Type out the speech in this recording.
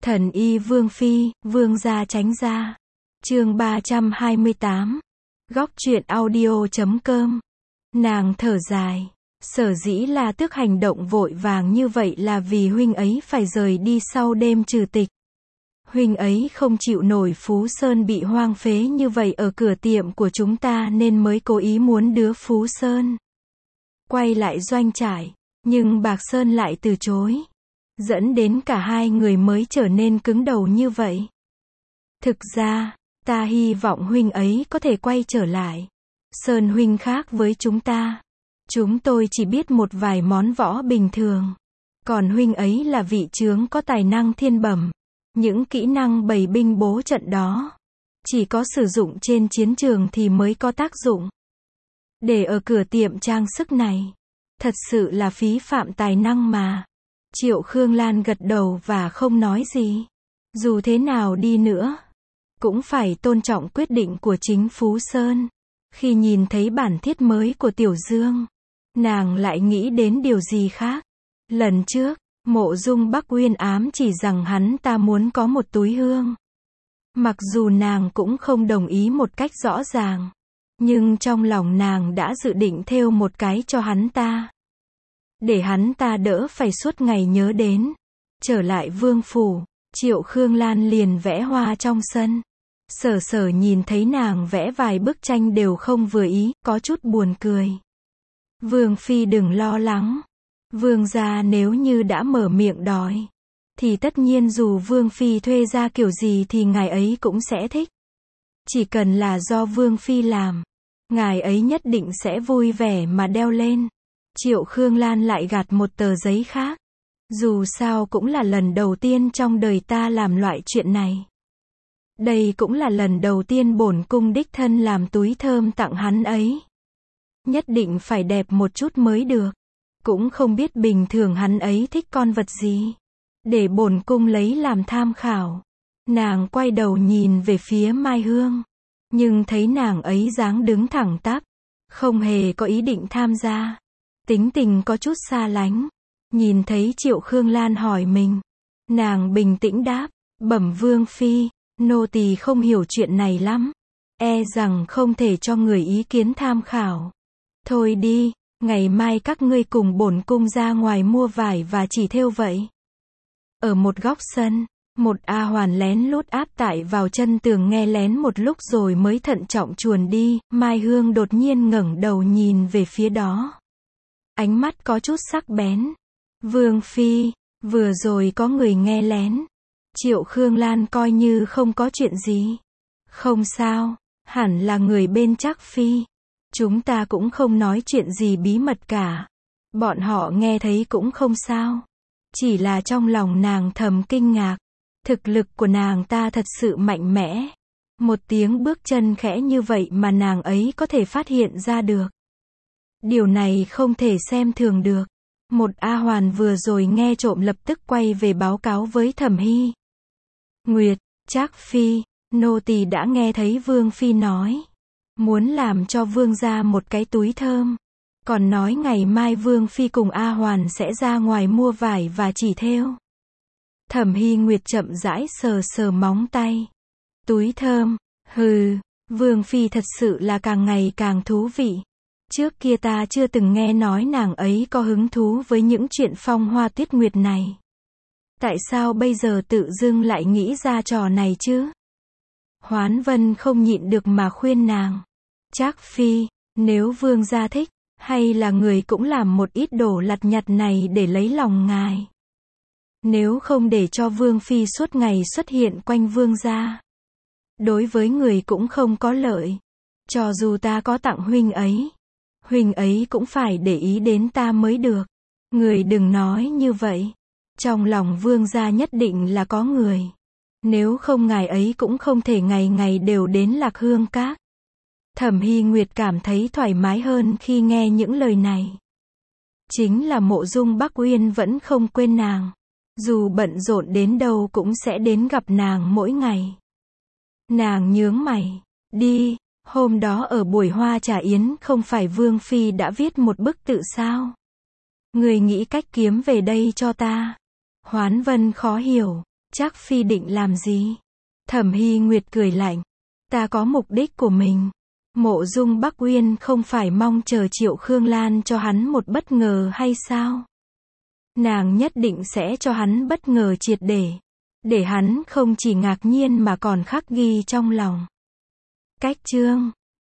Thần y Vương Phi, Vương gia tránh ra. Chương 328. Góc truyện audio.com. Nàng thở dài. Sở dĩ là Tước hành động vội vàng như vậy là vì huynh ấy phải rời đi sau đêm trừ tịch. Huynh ấy không chịu nổi Phú Sơn bị hoang phế như vậy ở cửa tiệm của chúng ta nên mới cố ý muốn đưa Phú Sơn quay lại doanh trại, nhưng Bạc Sơn lại từ chối, dẫn đến cả hai người mới trở nên cứng đầu như vậy. Thực ra, ta hy vọng huynh ấy có thể quay trở lại. Sơn huynh khác với chúng ta. Chúng tôi chỉ biết một vài món võ bình thường. Còn huynh ấy là vị chướng có tài năng thiên bẩm. Những kỹ năng bày binh bố trận đó chỉ có sử dụng trên chiến trường thì mới có tác dụng. Để ở cửa tiệm trang sức này, thật sự là phí phạm tài năng mà. Triệu Khương Lan gật đầu và không nói gì. Dù thế nào đi nữa, cũng phải tôn trọng quyết định của chính Phú Sơn. Khi nhìn thấy bản thiết mới của Tiểu Dương, nàng lại nghĩ đến điều gì khác. Lần trước, Mộ Dung Bắc Uyên ám chỉ rằng hắn ta muốn có một túi hương. Mặc dù nàng cũng không đồng ý một cách rõ ràng, nhưng trong lòng nàng đã dự định thêu một cái cho hắn ta, để hắn ta đỡ phải suốt ngày nhớ đến. Trở lại vương phủ, Triệu Khương Lan liền vẽ hoa trong sân. Sở Sở nhìn thấy nàng vẽ vài bức tranh đều không vừa ý, có chút buồn cười. Vương Phi đừng lo lắng. Vương gia nếu như đã mở miệng đòi, thì tất nhiên dù Vương Phi thuê ra kiểu gì thì ngài ấy cũng sẽ thích. Chỉ cần là do Vương Phi làm, ngài ấy nhất định sẽ vui vẻ mà đeo lên. Triệu Khương Lan lại gạt một tờ giấy khác. Dù sao cũng là lần đầu tiên trong đời ta làm loại chuyện này. Đây cũng là lần đầu tiên bổn cung đích thân làm túi thơm tặng hắn ấy. Nhất định phải đẹp một chút mới được. Cũng không biết bình thường hắn ấy thích con vật gì, để bổn cung lấy làm tham khảo. Nàng quay đầu nhìn về phía Mai Hương, nhưng thấy nàng ấy dáng đứng thẳng tắp, không hề có ý định tham gia. Tính tình có chút xa lánh. Nhìn thấy Triệu Khương Lan hỏi mình, nàng bình tĩnh đáp, bẩm Vương Phi, nô tỳ không hiểu chuyện này lắm, e rằng không thể cho người ý kiến tham khảo. Thôi đi, ngày mai các ngươi cùng bổn cung ra ngoài mua vải và chỉ thêu vậy. Ở một góc sân, một A Hoàn lén lút áp tải vào chân tường nghe lén một lúc rồi mới thận trọng chuồn đi. Mai Hương đột nhiên ngẩng đầu nhìn về phía đó. Ánh mắt có chút sắc bén. Vương Phi, vừa rồi có người nghe lén. Triệu Khương Lan coi như không có chuyện gì. Không sao, hẳn là người bên Trác Phi. Chúng ta cũng không nói chuyện gì bí mật cả. Bọn họ nghe thấy cũng không sao. Chỉ là trong lòng nàng thầm kinh ngạc. Thực lực của nàng ta thật sự mạnh mẽ. Một tiếng bước chân khẽ như vậy mà nàng ấy có thể phát hiện ra được. Điều này không thể xem thường được. Một A Hoàn vừa rồi nghe trộm lập tức quay về báo cáo với Thẩm Hy. Nguyệt, Trác Phi, nô tỳ đã nghe thấy Vương Phi nói muốn làm cho Vương gia một cái túi thơm. Còn nói ngày mai Vương Phi cùng A Hoàn sẽ ra ngoài mua vải và chỉ thêu. Thẩm Hy Nguyệt chậm rãi sờ sờ móng tay. Túi thơm, hừ, Vương Phi thật sự là càng ngày càng thú vị. Trước kia ta chưa từng nghe nói nàng ấy có hứng thú với những chuyện phong hoa tuyết nguyệt này. Tại sao bây giờ tự dưng lại nghĩ ra trò này chứ? Hoán Vân không nhịn được mà khuyên nàng. Trác Phi, nếu Vương gia thích, hay là người cũng làm một ít đồ lặt nhặt này để lấy lòng ngài. Nếu không để cho Vương Phi suốt ngày xuất hiện quanh Vương gia, đối với người cũng không có lợi. Cho dù ta có tặng huynh ấy cũng phải để ý đến ta mới được. Người đừng nói như vậy. Trong lòng Vương gia nhất định là có người. Nếu không ngài ấy cũng không thể ngày ngày đều đến Lạc Hương Các. Thẩm Hy Nguyệt cảm thấy thoải mái hơn khi nghe những lời này. Chính là Mộ Dung Bắc Uyên vẫn không quên nàng. Dù bận rộn đến đâu cũng sẽ đến gặp nàng mỗi ngày. Nàng nhướng mày. Đi, hôm đó ở buổi hoa trà yến không phải Vương Phi đã viết một bức tự sao? Người nghĩ cách kiếm về đây cho ta. Hoán Vân khó hiểu. Chắc Phi định làm gì? Thẩm Hy Nguyệt cười lạnh. Ta có mục đích của mình. Mộ Dung Bắc Uyên không phải mong chờ Triệu Khương Lan cho hắn một bất ngờ hay sao? Nàng nhất định sẽ cho hắn bất ngờ triệt để hắn không chỉ ngạc nhiên mà còn khắc ghi trong lòng. Cách chương